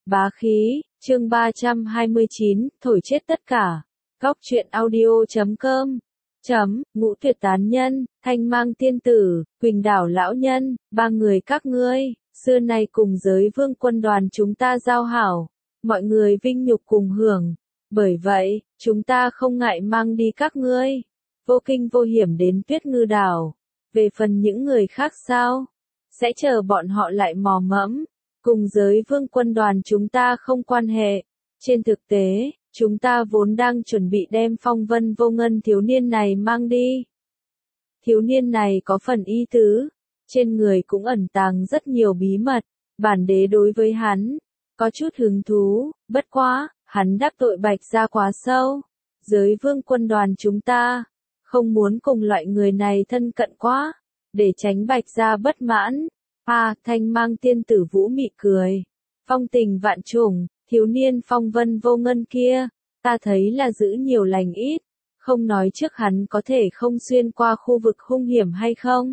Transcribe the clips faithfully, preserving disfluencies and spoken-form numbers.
Bá khí, chương ba trăm hai mươi chín, thổi chết tất cả. Góc truyện audio chấm com. Chấm, Ngũ Tuyệt Tán Nhân, Thanh Mang Tiên Tử, Quỳnh Đảo Lão Nhân, ba người các ngươi, xưa nay cùng giới vương quân đoàn chúng ta giao hảo, mọi người vinh nhục cùng hưởng. Bởi vậy, chúng ta không ngại mang đi các ngươi, vô kinh vô hiểm đến Tuyết Ngư Đảo. Về phần những người khác sao? Sẽ chờ bọn họ lại mò mẫm. Cùng giới vương quân đoàn chúng ta không quan hệ. Trên thực tế, chúng ta vốn đang chuẩn bị đem Phong Vân Vô Ngân thiếu niên này mang đi. Thiếu niên này có phần ý tứ, trên người cũng ẩn tàng rất nhiều bí mật, bản đế đối với hắn có chút hứng thú, bất quá, hắn đắc tội Bạch Gia quá sâu. Giới vương quân đoàn chúng ta không muốn cùng loại người này thân cận quá, để tránh Bạch Gia bất mãn. À, Thanh Mang Tiên Tử vũ mị cười. Phong tình vạn trùng, thiếu niên Phong Vân Vô Ngân kia, ta thấy là giữ nhiều lành ít, không nói trước hắn có thể không xuyên qua khu vực hung hiểm hay không.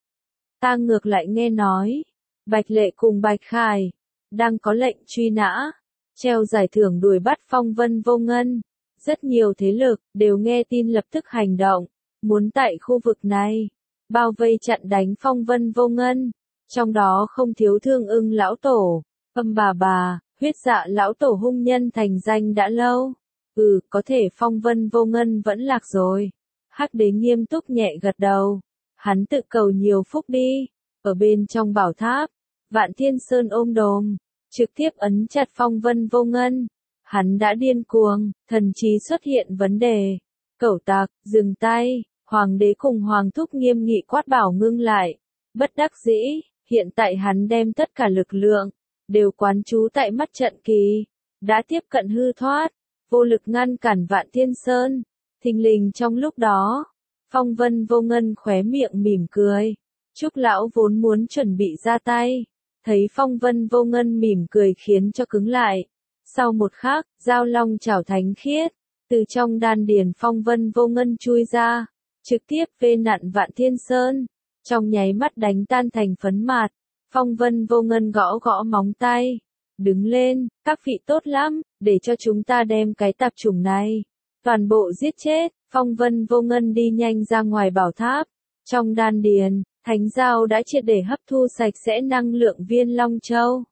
Ta ngược lại nghe nói, Bạch Lệ cùng Bạch Khải đang có lệnh truy nã, treo giải thưởng đuổi bắt Phong Vân Vô Ngân. Rất nhiều thế lực đều nghe tin lập tức hành động, muốn tại khu vực này bao vây chặn đánh Phong Vân Vô Ngân. Trong đó không thiếu Thương Ưng lão tổ, Âm bà bà, Huyết Dạ lão tổ hung nhân thành danh đã lâu. Ừ, có thể Phong Vân Vô Ngân vẫn lạc rồi. Hắc Đế nghiêm túc nhẹ gật đầu. Hắn tự cầu nhiều phúc đi. Ở bên trong bảo tháp, Vạn Thiên Sơn ôm đồm, trực tiếp ấn chặt Phong Vân Vô Ngân. Hắn đã điên cuồng, thần trí xuất hiện vấn đề. Cẩu tặc, dừng tay. Hoàng đế cùng Hoàng thúc nghiêm nghị quát bảo ngưng lại. Bất đắc dĩ. Hiện tại hắn đem tất cả lực lượng, đều quán trú tại mắt trận kỳ, đã tiếp cận hư thoát, vô lực ngăn cản Vạn Thiên Sơn. Thình lình trong lúc đó, Phong Vân Vô Ngân khóe miệng mỉm cười. Trúc lão vốn muốn chuẩn bị ra tay, thấy Phong Vân Vô Ngân mỉm cười khiến cho cứng lại. Sau một khắc, Giao Long chảo thánh khiết, từ trong đan điền Phong Vân Vô Ngân chui ra, trực tiếp vê nặn Vạn Thiên Sơn. Trong nháy mắt đánh tan thành phấn mạt, Phong Vân Vô Ngân gõ gõ móng tay. Đứng lên, các vị tốt lắm, để cho chúng ta đem cái tạp chủng này toàn bộ giết chết. Phong Vân Vô Ngân đi nhanh ra ngoài bảo tháp. Trong đan điền, thánh giao đã triệt để hấp thu sạch sẽ năng lượng viên Long Châu.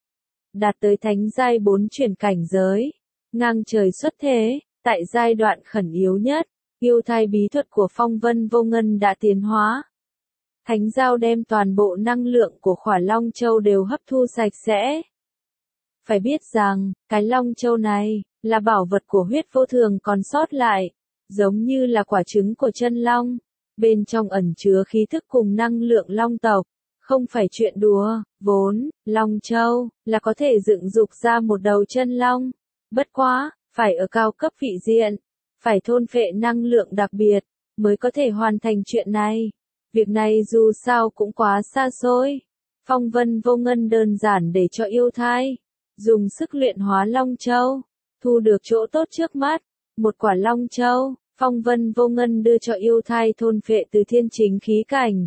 Đạt tới thánh giai bốn chuyển cảnh giới, ngang trời xuất thế, tại giai đoạn khẩn yếu nhất, yêu thai bí thuật của Phong Vân Vô Ngân đã tiến hóa. Thánh giao đem toàn bộ năng lượng của khỏa Long Châu đều hấp thu sạch sẽ. Phải biết rằng, cái Long Châu này, là bảo vật của huyết vô thường còn sót lại, giống như là quả trứng của chân Long. Bên trong ẩn chứa khí thức cùng năng lượng Long tộc, không phải chuyện đùa, vốn, Long Châu, là có thể dựng dục ra một đầu chân Long. Bất quá, phải ở cao cấp vị diện, phải thôn phệ năng lượng đặc biệt, mới có thể hoàn thành chuyện này. Việc này dù sao cũng quá xa xôi. Phong Vân Vô Ngân đơn giản để cho yêu thai dùng sức luyện hóa Long Châu, thu được chỗ tốt trước mắt. Một quả Long Châu, Phong Vân Vô Ngân đưa cho yêu thai thôn phệ từ thiên chính khí cảnh.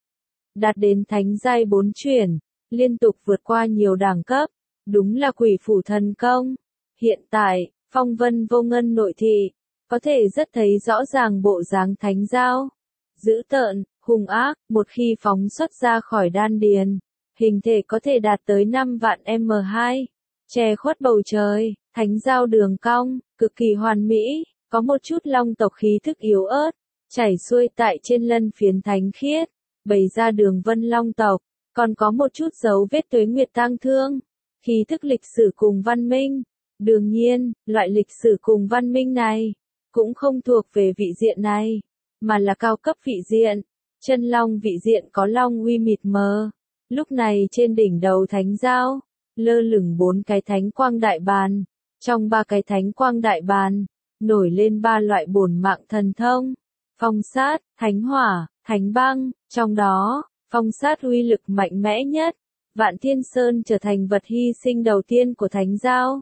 Đạt đến thánh giai bốn chuyển, liên tục vượt qua nhiều đẳng cấp, đúng là quỷ phủ thần công. Hiện tại, Phong Vân Vô Ngân nội thị, có thể rất thấy rõ ràng bộ dáng thánh giao. Dữ tợn, hung ác, một khi phóng xuất ra khỏi đan điền, hình thể có thể đạt tới năm vạn M hai, che khuất bầu trời, thánh giao đường cong, cực kỳ hoàn mỹ, có một chút long tộc khí thức yếu ớt, chảy xuôi tại trên lân phiến thánh khiết, bày ra đường vân long tộc, còn có một chút dấu vết tuế nguyệt tang thương, khí thức lịch sử cùng văn minh. Đương nhiên, loại lịch sử cùng văn minh này, cũng không thuộc về vị diện này, mà là cao cấp vị diện. Chân long vị diện có long uy mịt mờ. Lúc này trên đỉnh đầu thánh giao, lơ lửng bốn cái thánh quang đại bàn. Trong ba cái thánh quang đại bàn, nổi lên ba loại bổn mạng thần thông. Phong sát, thánh hỏa, thánh băng. Trong đó, phong sát uy lực mạnh mẽ nhất. Vạn Thiên Sơn trở thành vật hy sinh đầu tiên của thánh giao.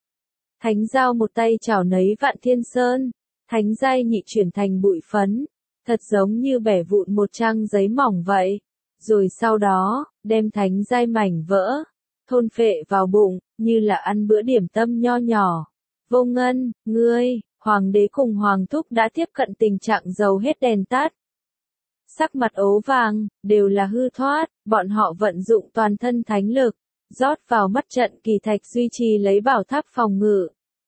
Thánh giao một tay chảo nấy Vạn Thiên Sơn. Thánh giai nhị chuyển thành bụi phấn. Thật giống như bẻ vụn một trang giấy mỏng vậy. Rồi sau đó, đem thánh giai mảnh vỡ, thôn phệ vào bụng, như là ăn bữa điểm tâm nho nhỏ. Vô Ngân, ngươi, hoàng đế cùng hoàng thúc đã tiếp cận tình trạng dầu hết đèn tắt. Sắc mặt ố vàng, đều là hư thoát, bọn họ vận dụng toàn thân thánh lực, rót vào mắt trận kỳ thạch duy trì lấy bảo tháp phòng ngự.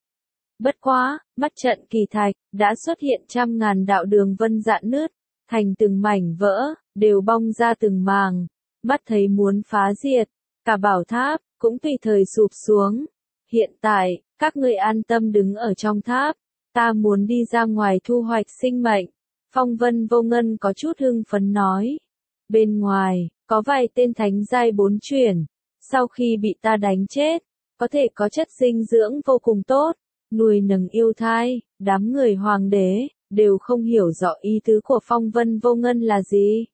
Bất quá, mắt trận kỳ thạch, đã xuất hiện trăm ngàn đạo đường vân rạn nứt, thành từng mảnh vỡ, đều bong ra từng màng, mắt thấy muốn phá diệt, cả bảo tháp, cũng tùy thời sụp xuống. Hiện tại, các ngươi an tâm đứng ở trong tháp, ta muốn đi ra ngoài thu hoạch sinh mệnh. Phong Vân Vô Ngân có chút hưng phấn nói. Bên ngoài, có vài tên thánh giai bốn chuyển, sau khi bị ta đánh chết, có thể có chất dinh dưỡng vô cùng tốt, nuôi nấng yêu thai, đám người hoàng đế, đều không hiểu rõ ý tứ của Phong Vân Vô Ngân là gì.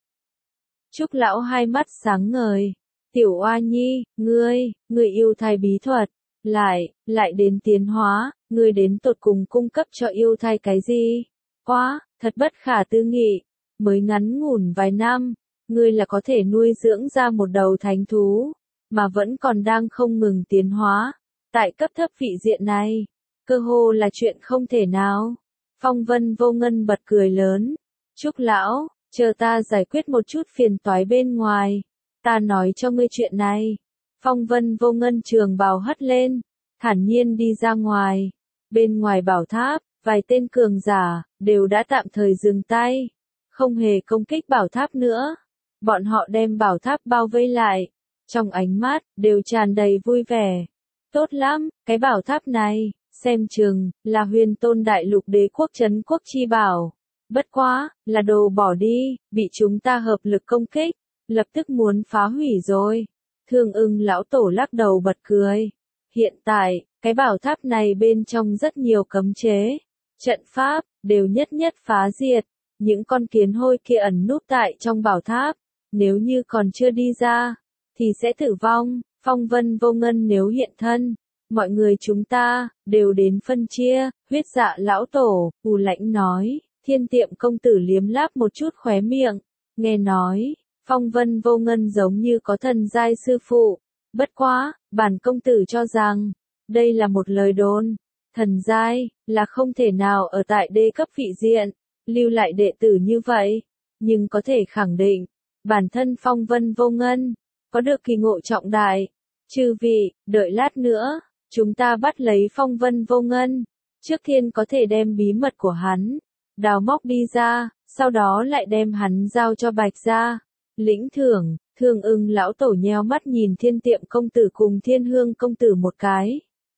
Trúc lão hai mắt sáng ngời. Tiểu Oa Nhi, ngươi, ngươi yêu thai bí thuật, lại, lại đến tiến hóa, ngươi đến tột cùng cung cấp cho yêu thai cái gì? Quá, thật bất khả tư nghị, mới ngắn ngủn vài năm, ngươi là có thể nuôi dưỡng ra một đầu thánh thú, mà vẫn còn đang không ngừng tiến hóa, tại cấp thấp vị diện này, cơ hồ là chuyện không thể nào. Phong Vân Vô Ngân bật cười lớn, Trúc lão, chờ ta giải quyết một chút phiền toái bên ngoài, ta nói cho ngươi chuyện này. Phong Vân Vô Ngân trường bào hất lên, thản nhiên đi ra ngoài, bên ngoài bảo tháp, vài tên cường giả, đều đã tạm thời dừng tay, không hề công kích bảo tháp nữa. Bọn họ đem bảo tháp bao vây lại, trong ánh mắt, đều tràn đầy vui vẻ. Tốt lắm, cái bảo tháp này, xem chừng, là huyền tôn đại lục đế quốc trấn quốc chi bảo. Bất quá, là đồ bỏ đi, bị chúng ta hợp lực công kích, lập tức muốn phá hủy rồi. Thương Ưng lão tổ lắc đầu bật cười. Hiện tại, cái bảo tháp này bên trong rất nhiều cấm chế, trận pháp, đều nhất nhất phá diệt. Những con kiến hôi kia ẩn núp tại trong bảo tháp, nếu như còn chưa đi ra, thì sẽ tử vong. Phong Vân Vô Ngân nếu hiện thân, mọi người chúng ta, đều đến phân chia. Huyết Dạ lão tổ, hù lãnh nói. Thiên Tiệm công tử liếm láp một chút khóe miệng, nghe nói, Phong Vân Vô Ngân giống như có thần giai sư phụ. Bất quá, bản công tử cho rằng, đây là một lời đồn. Thần giai, là không thể nào ở tại đê cấp vị diện, lưu lại đệ tử như vậy. Nhưng có thể khẳng định, bản thân Phong Vân Vô Ngân, có được kỳ ngộ trọng đại. Chư vị, đợi lát nữa, chúng ta bắt lấy Phong Vân Vô Ngân. Trước tiên có thể đem bí mật của hắn, đào móc đi ra, sau đó lại đem hắn giao cho Bạch gia. Lĩnh thưởng, Thương Ưng lão tổ nheo mắt nhìn Thiên Tiệm công tử cùng Thiên Hương công tử một cái.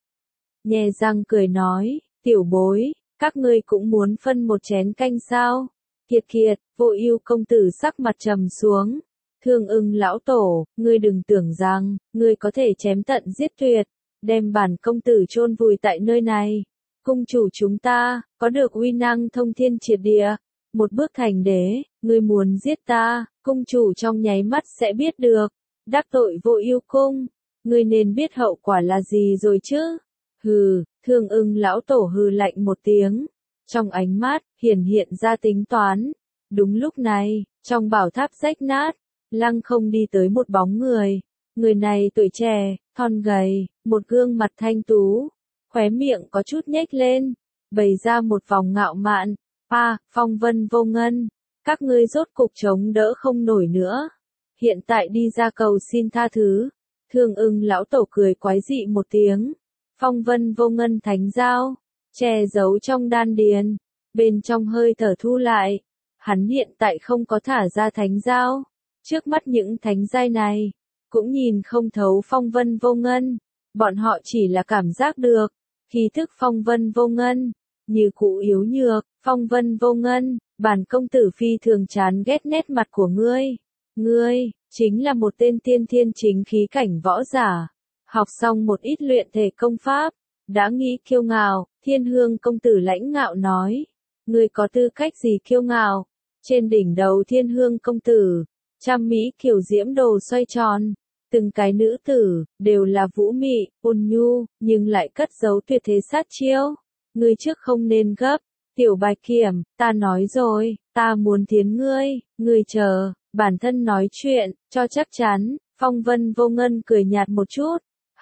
Nhè răng cười nói, tiểu bối, các ngươi cũng muốn phân một chén canh sao? Kiệt kiệt, Vô Ưu công tử sắc mặt trầm xuống. Thương Ưng lão tổ, ngươi đừng tưởng rằng, ngươi có thể chém tận giết tuyệt, đem bản công tử chôn vùi tại nơi này. Cung chủ chúng ta, có được uy năng thông thiên triệt địa, một bước thành đế, ngươi muốn giết ta, cung chủ trong nháy mắt sẽ biết được. Đắc tội Vô Ưu cung, ngươi nên biết hậu quả là gì rồi chứ? Hừ, Thương Ưng lão tổ hừ lạnh một tiếng, trong ánh mắt hiển hiện ra tính toán. Đúng lúc này, trong bảo tháp rách nát, lăng không đi tới một bóng người. Người này tuổi trẻ, thon gầy, một gương mặt thanh tú, khóe miệng có chút nhếch lên, bày ra một vòng ngạo mạn. A, Phong Vân Vô Ngân, các ngươi rốt cục chống đỡ không nổi nữa, hiện tại đi ra cầu xin tha thứ. Thương Ưng lão tổ cười quái dị một tiếng. Phong Vân Vô Ngân thánh giao, che giấu trong đan điền, bên trong hơi thở thu lại. Hắn hiện tại không có thả ra thánh giao, trước mắt những thánh giai này, cũng nhìn không thấu Phong Vân Vô Ngân, bọn họ chỉ là cảm giác được, khí thức Phong Vân Vô Ngân, như cũ yếu nhược. Phong Vân Vô Ngân, bản công tử phi thường chán ghét nét mặt của ngươi, ngươi, chính là một tên tiên thiên chính khí cảnh võ giả, học xong một ít luyện thể công pháp, đã nghĩ kiêu ngạo. Thiên Hương công tử lãnh ngạo nói, ngươi có tư cách gì kiêu ngạo? Trên đỉnh đầu Thiên Hương công tử, trăm mỹ kiều diễm đồ xoay tròn, từng cái nữ tử, đều là vũ mị, ôn nhu, nhưng lại cất giấu tuyệt thế sát chiêu. Ngươi trước không nên gấp, tiểu Bạch Kiểm, ta nói rồi, ta muốn thiến ngươi, ngươi chờ, bản thân nói chuyện, cho chắc chắn. Phong Vân Vô Ngân cười nhạt một chút,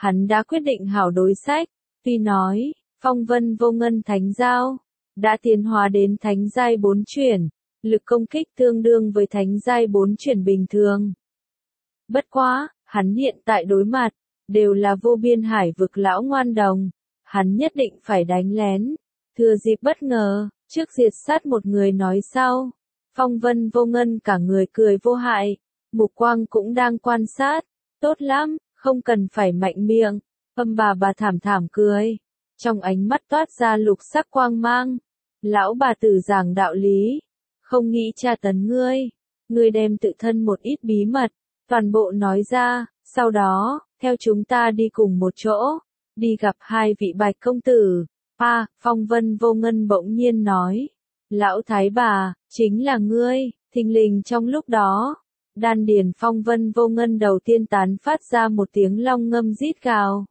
hắn đã quyết định hảo đối sách, tuy nói, phong vân vô ngân thánh giao, đã tiến hóa đến thánh giai bốn chuyển, lực công kích tương đương với thánh giai bốn chuyển bình thường. Bất quá, hắn hiện tại đối mặt, đều là vô biên hải vực lão ngoan đồng, hắn nhất định phải đánh lén, thừa dịp bất ngờ, trước diệt sát một người nói sau. Phong vân vô ngân cả người cười vô hại, mục quang cũng đang quan sát, tốt lắm, không cần phải mạnh miệng, âm bà bà thảm thảm cười, trong ánh mắt toát ra lục sắc quang mang, lão bà tử giảng đạo lý, không nghĩ tra tấn ngươi, ngươi đem tự thân một ít bí mật, toàn bộ nói ra, sau đó, theo chúng ta đi cùng một chỗ, đi gặp hai vị bạch công tử. À, phong vân vô ngân bỗng nhiên nói, lão thái bà, chính là ngươi, thình lình trong lúc đó, đan điền phong vân vô ngân đầu tiên tán phát ra một tiếng long ngâm rít gào.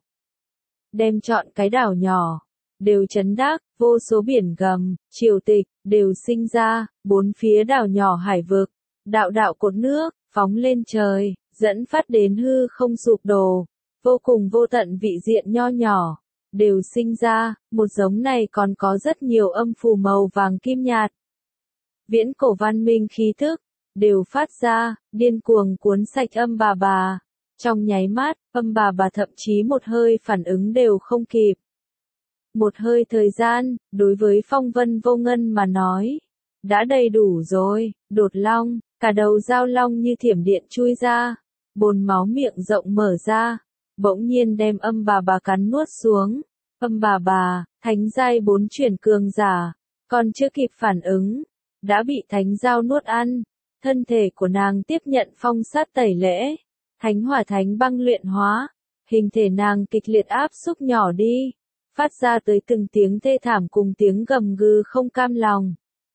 Đem chọn cái đảo nhỏ, đều chấn đắc, vô số biển gầm, triều tịch, đều sinh ra, bốn phía đảo nhỏ hải vực, đạo đạo cột nước, phóng lên trời, dẫn phát đến hư không sụp đổ, vô cùng vô tận vị diện nho nhỏ, đều sinh ra, một giống này còn có rất nhiều âm phù màu vàng kim nhạt. Viễn cổ văn minh khí thức, đều phát ra, điên cuồng cuốn sạch âm bà bà. Trong nháy mắt, âm bà bà thậm chí một hơi phản ứng đều không kịp. Một hơi thời gian, đối với phong vân vô ngân mà nói, đã đầy đủ rồi, đột long, cả đầu dao long như thiểm điện chui ra, bồn máu miệng rộng mở ra, bỗng nhiên đem âm bà bà cắn nuốt xuống. Âm bà bà, thánh giai bốn chuyển cường giả, còn chưa kịp phản ứng, đã bị thánh dao nuốt ăn, thân thể của nàng tiếp nhận phong sát tẩy lễ, thánh hỏa thánh băng luyện hóa, hình thể nàng kịch liệt áp xúc nhỏ đi, phát ra tới từng tiếng thê thảm cùng tiếng gầm gừ không cam lòng.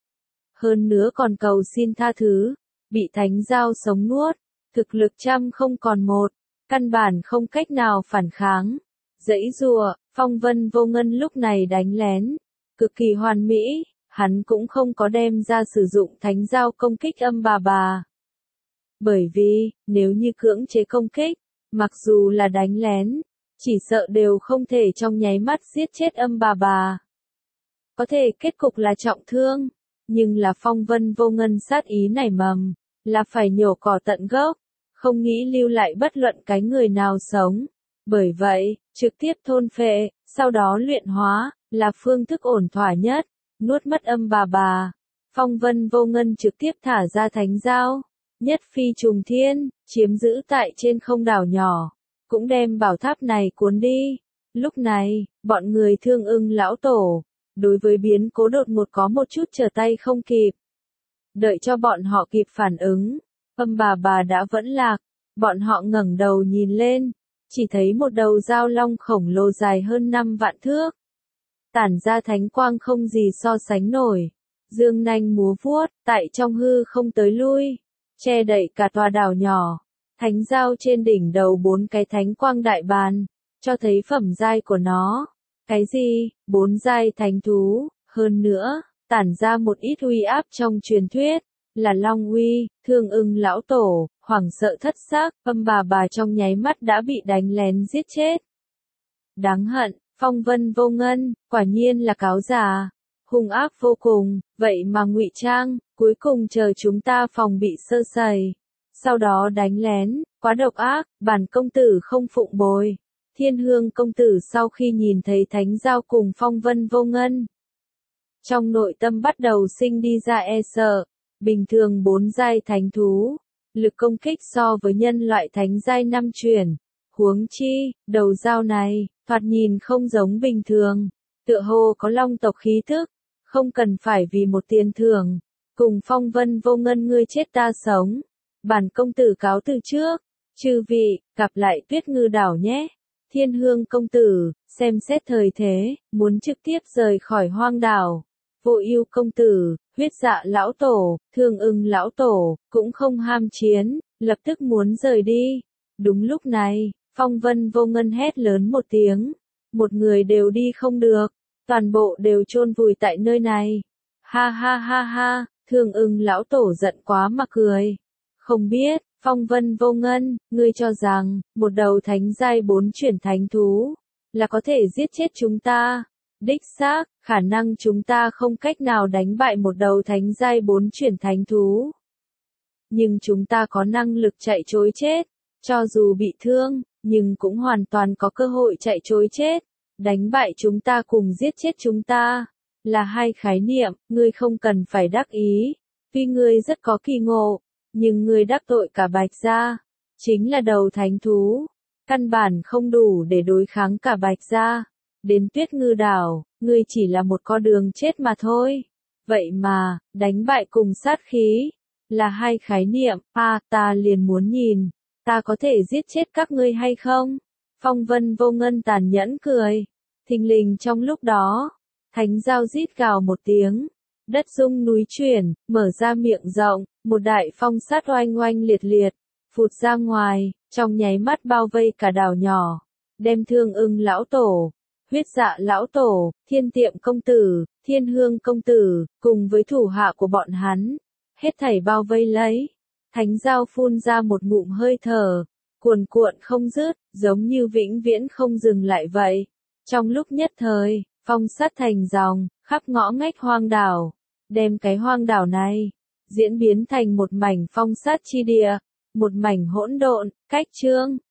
Hơn nữa còn cầu xin tha thứ, bị thánh dao sống nuốt, thực lực trăm không còn một, căn bản không cách nào phản kháng. Dãy rùa, phong vân vô ngân lúc này đánh lén, cực kỳ hoàn mỹ, hắn cũng không có đem ra sử dụng thánh dao công kích âm bà bà. Bởi vì, nếu như cưỡng chế công kích, mặc dù là đánh lén, chỉ sợ đều không thể trong nháy mắt giết chết âm bà bà. Có thể kết cục là trọng thương, nhưng là phong vân vô ngân sát ý nảy mầm, là phải nhổ cỏ tận gốc, không nghĩ lưu lại bất luận cái người nào sống. Bởi vậy, trực tiếp thôn phệ, sau đó luyện hóa, là phương thức ổn thỏa nhất, nuốt mất âm bà bà. Phong vân vô ngân trực tiếp thả ra thánh dao, nhất phi trùng thiên, chiếm giữ tại trên không đảo nhỏ, cũng đem bảo tháp này cuốn đi. Lúc này, bọn người thương ưng lão tổ, đối với biến cố đột ngột có một chút trở tay không kịp. Đợi cho bọn họ kịp phản ứng, âm bà bà đã vẫn lạc, bọn họ ngẩng đầu nhìn lên, chỉ thấy một đầu dao long khổng lồ dài hơn năm vạn thước. Tản ra thánh quang không gì so sánh nổi, dương nanh múa vuốt, tại trong hư không tới lui, che đậy cả tòa đảo nhỏ. Thánh dao trên đỉnh đầu bốn cái thánh quang đại bàn, cho thấy phẩm giai của nó. Cái gì? Bốn giai thánh thú, hơn nữa, tản ra một ít uy áp trong truyền thuyết, là long uy, thương ưng lão tổ, hoảng sợ thất xác, âm bà bà trong nháy mắt đã bị đánh lén giết chết. Đáng hận, phong vân vô ngân, quả nhiên là cáo già, hung ác vô cùng, vậy mà ngụy trang, cuối cùng chờ chúng ta phòng bị sơ sẩy, sau đó đánh lén, quá độc ác, bản công tử không phụng bồi. Thiên Hương công tử sau khi nhìn thấy thánh dao cùng phong vân vô ngân, trong nội tâm bắt đầu sinh đi ra e sợ. Bình thường bốn giai thánh thú, lực công kích so với nhân loại thánh giai năm chuyển, huống chi, đầu dao này, thoạt nhìn không giống bình thường, tựa hồ có long tộc khí thức, không cần phải vì một tiền thưởng, cùng phong vân vô ngân ngươi chết ta sống. Bản công tử cáo từ trước, chư vị, gặp lại Tuyết Ngư đảo nhé. Thiên Hương công tử, xem xét thời thế, muốn trực tiếp rời khỏi hoang đảo. Vô Ưu công tử, huyết dạ lão tổ, thương ưng lão tổ, cũng không ham chiến, lập tức muốn rời đi. Đúng lúc này, phong vân vô ngân hét lớn một tiếng, một người đều đi không được, toàn bộ đều chôn vùi tại nơi này. Ha ha ha ha, thương ưng lão tổ giận quá mà cười. Không biết, Phong Vân Vô Ngân, ngươi cho rằng, một đầu thánh giai bốn chuyển thánh thú, là có thể giết chết chúng ta. Đích xác, khả năng chúng ta không cách nào đánh bại một đầu thánh giai bốn chuyển thánh thú. Nhưng chúng ta có năng lực chạy trối chết, cho dù bị thương, nhưng cũng hoàn toàn có cơ hội chạy trối chết. Đánh bại chúng ta cùng giết chết chúng ta, là hai khái niệm, ngươi không cần phải đắc ý. Tuy ngươi rất có kỳ ngộ, nhưng ngươi đắc tội cả Bạch gia, chính là đầu thánh thú, căn bản không đủ để đối kháng cả Bạch gia. Đến Tuyết Ngư Đảo, ngươi chỉ là một con đường chết mà thôi. Vậy mà, đánh bại cùng sát khí, là hai khái niệm, a ta liền muốn nhìn, ta có thể giết chết các ngươi hay không? Phong Vân Vô Ngân tàn nhẫn cười, thình lình trong lúc đó, thánh giao rít gào một tiếng, đất rung núi chuyển, mở ra miệng rộng, một đại phong sát oanh oanh liệt liệt, phụt ra ngoài, trong nháy mắt bao vây cả đảo nhỏ, đem Thương Ưng lão tổ, Huyết Dạ lão tổ, Thiên Tiệm công tử, Thiên Hương công tử, cùng với thủ hạ của bọn hắn, hết thảy bao vây lấy. Thánh giao phun ra một ngụm hơi thở, cuồn cuộn không dứt, giống như vĩnh viễn không dừng lại vậy. Trong lúc nhất thời, phong sát thành dòng, khắp ngõ ngách hoang đảo, đem cái hoang đảo này diễn biến thành một mảnh phong sát chi địa, một mảnh hỗn độn. Cách chương